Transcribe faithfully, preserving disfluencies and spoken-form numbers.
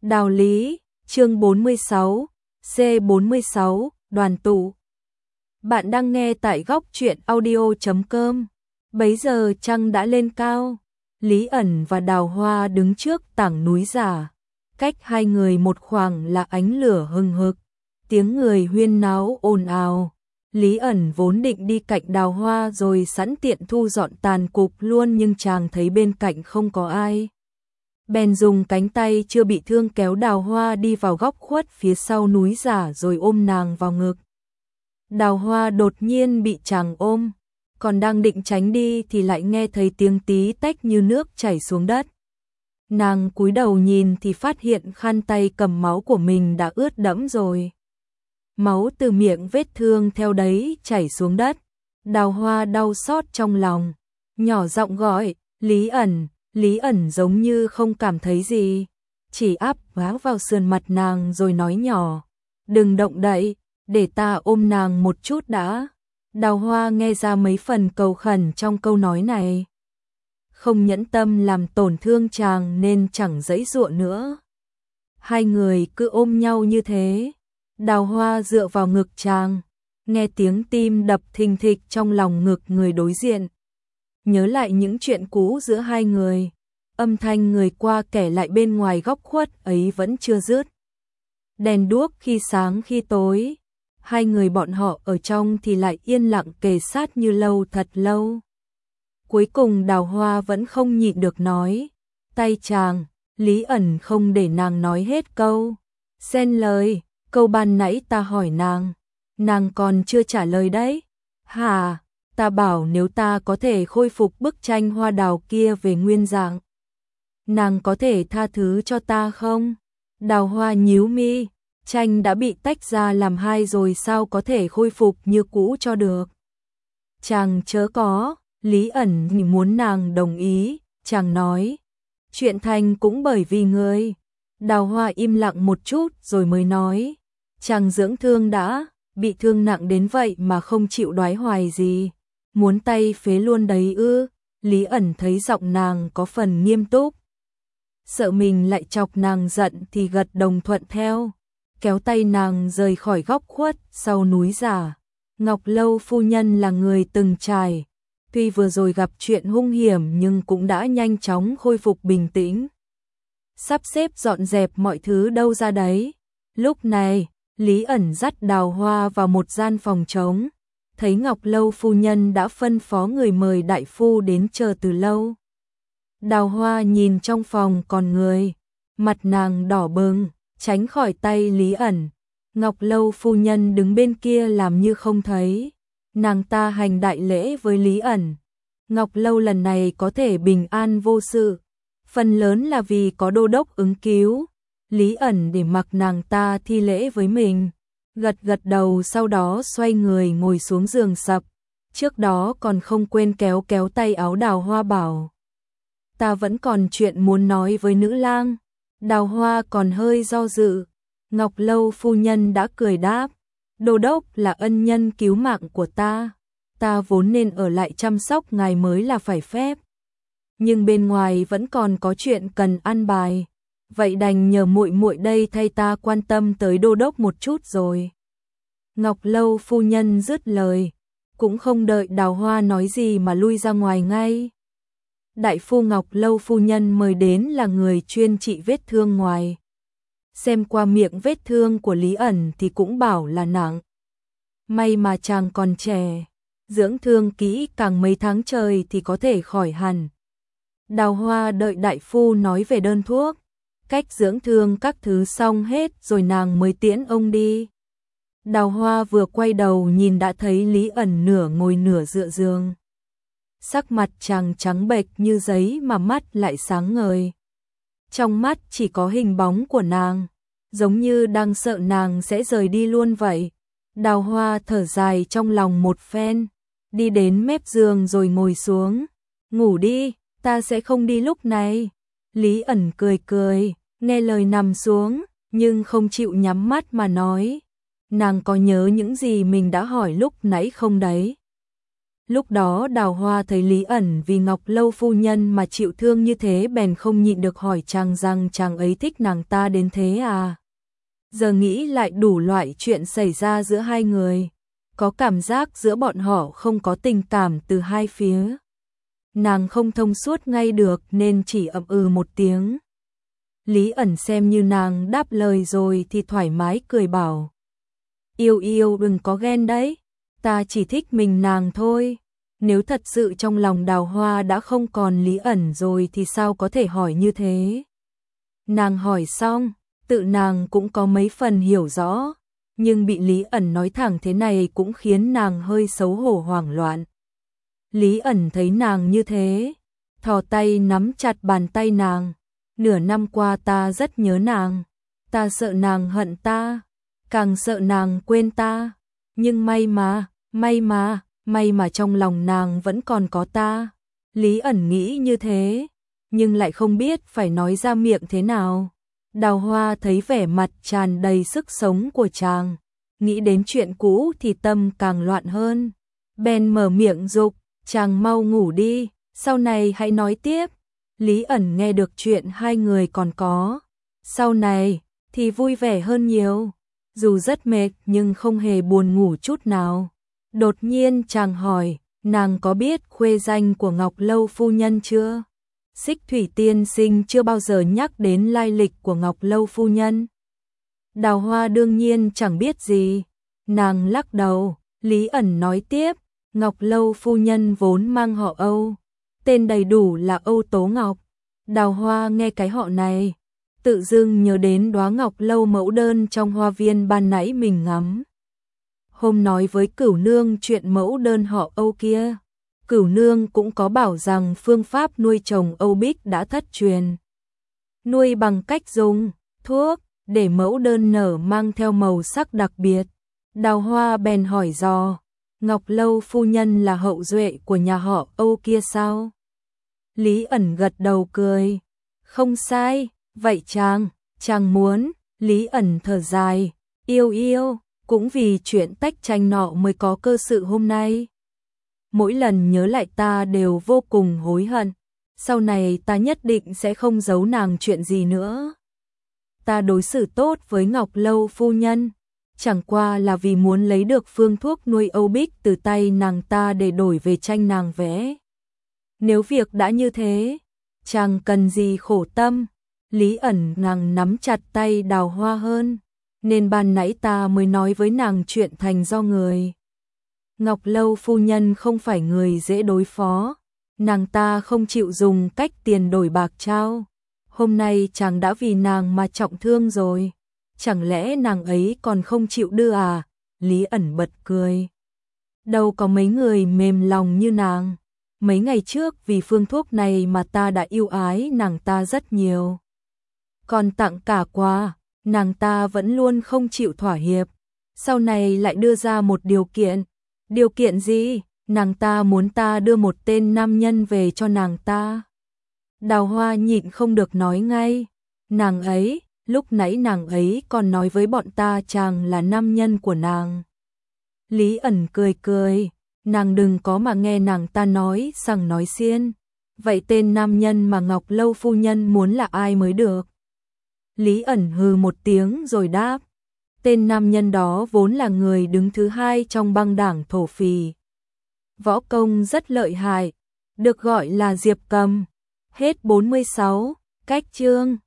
Đạo lý, chương bốn mươi sáu, C bốn mươi sáu, đoàn tụ. Bạn đang nghe tại góc truyện audio chấm com. Bấy giờ trăng đã lên cao, Lý ẩn và Đào Hoa đứng trước tảng núi giả. Cách hai người một khoảng là ánh lửa hừng hực, tiếng người huyên náo ồn ào. Lý ẩn vốn định đi cạnh Đào Hoa rồi sẵn tiện thu dọn tàn cục luôn, nhưng chàng thấy bên cạnh không có ai. Bèn dùng cánh tay chưa bị thương kéo Đào Hoa đi vào góc khuất phía sau núi giả rồi ôm nàng vào ngực. Đào Hoa đột nhiên bị chàng ôm, còn đang định tránh đi thì lại nghe thấy tiếng tí tách như nước chảy xuống đất. Nàng cúi đầu nhìn thì phát hiện khăn tay cầm máu của mình đã ướt đẫm rồi. Máu từ miệng vết thương theo đấy chảy xuống đất. Đào Hoa đau xót trong lòng, nhỏ giọng gọi, Lý ẩn. Lý ẩn giống như không cảm thấy gì, chỉ áp vá vào sườn mặt nàng rồi nói nhỏ, đừng động đậy, để ta ôm nàng một chút đã. Đào Hoa nghe ra mấy phần cầu khẩn trong câu nói này. Không nhẫn tâm làm tổn thương chàng nên chẳng giãy giụa nữa. Hai người cứ ôm nhau như thế. Đào Hoa dựa vào ngực chàng, nghe tiếng tim đập thình thịch trong lòng ngực người đối diện. Nhớ lại những chuyện cũ giữa hai người, âm thanh người qua kể lại bên ngoài góc khuất ấy vẫn chưa dứt. Đèn đuốc khi sáng khi tối, hai người bọn họ ở trong thì lại yên lặng kề sát như lâu thật lâu. Cuối cùng Đào Hoa vẫn không nhịn được nói, tay chàng. Lý ẩn không để nàng nói hết câu, xen lời, câu ban nãy ta hỏi nàng, nàng còn chưa trả lời đấy. Hả? Ta bảo nếu ta có thể khôi phục bức tranh hoa đào kia về nguyên dạng, nàng có thể tha thứ cho ta không? Đào Hoa nhíu mi, tranh đã bị tách ra làm hai rồi sao có thể khôi phục như cũ cho được? Chàng chớ có. Lý ẩn muốn nàng đồng ý, chàng nói, chuyện thành cũng bởi vì ngươi. Đào Hoa im lặng một chút rồi mới nói, chàng dưỡng thương đã, bị thương nặng đến vậy mà không chịu đoái hoài gì. Muốn tay phế luôn đấy ư? Lý ẩn thấy giọng nàng có phần nghiêm túc, sợ mình lại chọc nàng giận thì gật đồng thuận theo, kéo tay nàng rời khỏi góc khuất sau núi giả. Ngọc Lâu phu nhân là người từng trải, tuy vừa rồi gặp chuyện hung hiểm nhưng cũng đã nhanh chóng khôi phục bình tĩnh, sắp xếp dọn dẹp mọi thứ đâu ra đấy. Lúc này, Lý ẩn dắt Đào Hoa vào một gian phòng trống, thấy Ngọc Lâu phu nhân đã phân phó người mời đại phu đến chờ từ lâu. Đào Hoa nhìn trong phòng còn người, mặt nàng đỏ bừng, tránh khỏi tay Lý ẩn. Ngọc Lâu phu nhân đứng bên kia làm như không thấy. Nàng ta hành đại lễ với Lý ẩn. Ngọc Lâu lần này có thể bình an vô sự, phần lớn là vì có đô đốc ứng cứu. Lý ẩn để mặc nàng ta thi lễ với mình, gật gật đầu, sau đó xoay người ngồi xuống giường sập. Trước đó còn không quên kéo kéo tay áo Đào Hoa bảo, ta vẫn còn chuyện muốn nói với nữ lang. Đào Hoa còn hơi do dự. Ngọc Lâu phu nhân đã cười đáp, đô đốc là ân nhân cứu mạng của ta, ta vốn nên ở lại chăm sóc ngài mới là phải phép, nhưng bên ngoài vẫn còn có chuyện cần an bài, vậy đành nhờ muội muội đây thay ta quan tâm tới đô đốc một chút rồi. Ngọc Lâu phu nhân dứt lời, cũng không đợi Đào Hoa nói gì mà lui ra ngoài ngay. Đại phu Ngọc Lâu phu nhân mời đến là người chuyên trị vết thương ngoài. Xem qua miệng vết thương của Lý ẩn thì cũng bảo là nặng. May mà chàng còn trẻ, dưỡng thương kỹ càng mấy tháng trời thì có thể khỏi hẳn. Đào Hoa đợi đại phu nói về đơn thuốc, cách dưỡng thương các thứ xong hết rồi nàng mới tiễn ông đi. Đào Hoa vừa quay đầu nhìn đã thấy Lý ẩn nửa ngồi nửa dựa giường. Sắc mặt chàng trắng bệch như giấy mà mắt lại sáng ngời. Trong mắt chỉ có hình bóng của nàng, giống như đang sợ nàng sẽ rời đi luôn vậy. Đào Hoa thở dài trong lòng một phen, đi đến mép giường rồi ngồi xuống. Ngủ đi, ta sẽ không đi lúc này. Lý ẩn cười cười, nghe lời nằm xuống, nhưng không chịu nhắm mắt mà nói, nàng có nhớ những gì mình đã hỏi lúc nãy không đấy? Lúc đó Đào Hoa thấy Lý ẩn vì Ngọc Lâu phu nhân mà chịu thương như thế bèn không nhịn được hỏi chàng rằng chàng ấy thích nàng ta đến thế à. Giờ nghĩ lại đủ loại chuyện xảy ra giữa hai người, có cảm giác giữa bọn họ không có tình cảm từ hai phía. Nàng không thông suốt ngay được nên chỉ ậm ừ một tiếng. Lý ẩn xem như nàng đáp lời rồi thì thoải mái cười bảo. Yêu yêu đừng có ghen đấy, ta chỉ thích mình nàng thôi. Nếu thật sự trong lòng Đào Hoa đã không còn Lý ẩn rồi thì sao có thể hỏi như thế. Nàng hỏi xong, tự nàng cũng có mấy phần hiểu rõ, nhưng bị Lý ẩn nói thẳng thế này cũng khiến nàng hơi xấu hổ hoảng loạn. Lý ẩn thấy nàng như thế, thò tay nắm chặt bàn tay nàng. Nửa năm qua ta rất nhớ nàng, ta sợ nàng hận ta, càng sợ nàng quên ta, nhưng may mà, may mà, may mà trong lòng nàng vẫn còn có ta. Lý ẩn nghĩ như thế, nhưng lại không biết phải nói ra miệng thế nào. Đào Hoa thấy vẻ mặt tràn đầy sức sống của chàng, nghĩ đến chuyện cũ thì tâm càng loạn hơn. Bèn mở miệng dục, chàng mau ngủ đi, sau này hãy nói tiếp. Lý ẩn nghe được chuyện hai người còn có sau này thì vui vẻ hơn nhiều, dù rất mệt nhưng không hề buồn ngủ chút nào. Đột nhiên chàng hỏi, nàng có biết khuê danh của Ngọc Lâu phu nhân chưa? Xích Thủy tiên sinh chưa bao giờ nhắc đến lai lịch của Ngọc Lâu phu nhân. Đào Hoa đương nhiên chẳng biết gì, nàng lắc đầu. Lý ẩn nói tiếp, Ngọc Lâu phu nhân vốn mang họ Âu, tên đầy đủ là Âu Tố Ngọc. Đào Hoa nghe cái họ này, tự dưng nhớ đến đóa ngọc lâu mẫu đơn trong hoa viên ban nãy mình ngắm. Hôm nói với Cửu Nương chuyện mẫu đơn họ Âu kia, Cửu Nương cũng có bảo rằng phương pháp nuôi trồng Âu Bích đã thất truyền. Nuôi bằng cách dùng thuốc để mẫu đơn nở mang theo màu sắc đặc biệt. Đào Hoa bèn hỏi dò, Ngọc Lâu phu nhân là hậu duệ của nhà họ Âu kia sao? Lý ẩn gật đầu cười, không sai, vậy chàng, chàng muốn. Lý ẩn thở dài, yêu yêu, cũng vì chuyện tách tranh nọ mới có cơ sự hôm nay. Mỗi lần nhớ lại ta đều vô cùng hối hận, sau này ta nhất định sẽ không giấu nàng chuyện gì nữa. Ta đối xử tốt với Ngọc Lâu phu nhân, chẳng qua là vì muốn lấy được phương thuốc nuôi Âu Bích từ tay nàng ta để đổi về tranh nàng vẽ. Nếu việc đã như thế, chàng cần gì khổ tâm. Lý ẩn nàng nắm chặt tay Đào Hoa hơn, nên ban nãy ta mới nói với nàng chuyện thành do người. Ngọc Lâu phu nhân không phải người dễ đối phó, nàng ta không chịu dùng cách tiền đổi bạc trao. Hôm nay chàng đã vì nàng mà trọng thương rồi, chẳng lẽ nàng ấy còn không chịu đưa à? Lý ẩn bật cười. Đâu có mấy người mềm lòng như nàng. Mấy ngày trước vì phương thuốc này mà ta đã yêu ái nàng ta rất nhiều. Còn tặng cả quà, nàng ta vẫn luôn không chịu thỏa hiệp. Sau này lại đưa ra một điều kiện. Điều kiện gì? Nàng ta muốn ta đưa một tên nam nhân về cho nàng ta. Đào Hoa nhịn không được nói ngay. Nàng ấy, lúc nãy nàng ấy còn nói với bọn ta chàng là nam nhân của nàng. Lý ẩn cười cười, nàng đừng có mà nghe nàng ta nói sằng nói xiên. Vậy tên nam nhân mà Ngọc Lâu phu nhân muốn là ai mới được? Lý ẩn hừ một tiếng rồi đáp, tên nam nhân đó vốn là người đứng thứ hai trong băng đảng thổ phỉ. Võ công rất lợi hại, được gọi là Diệp Cầm. Hết bốn mươi sáu, cách chương.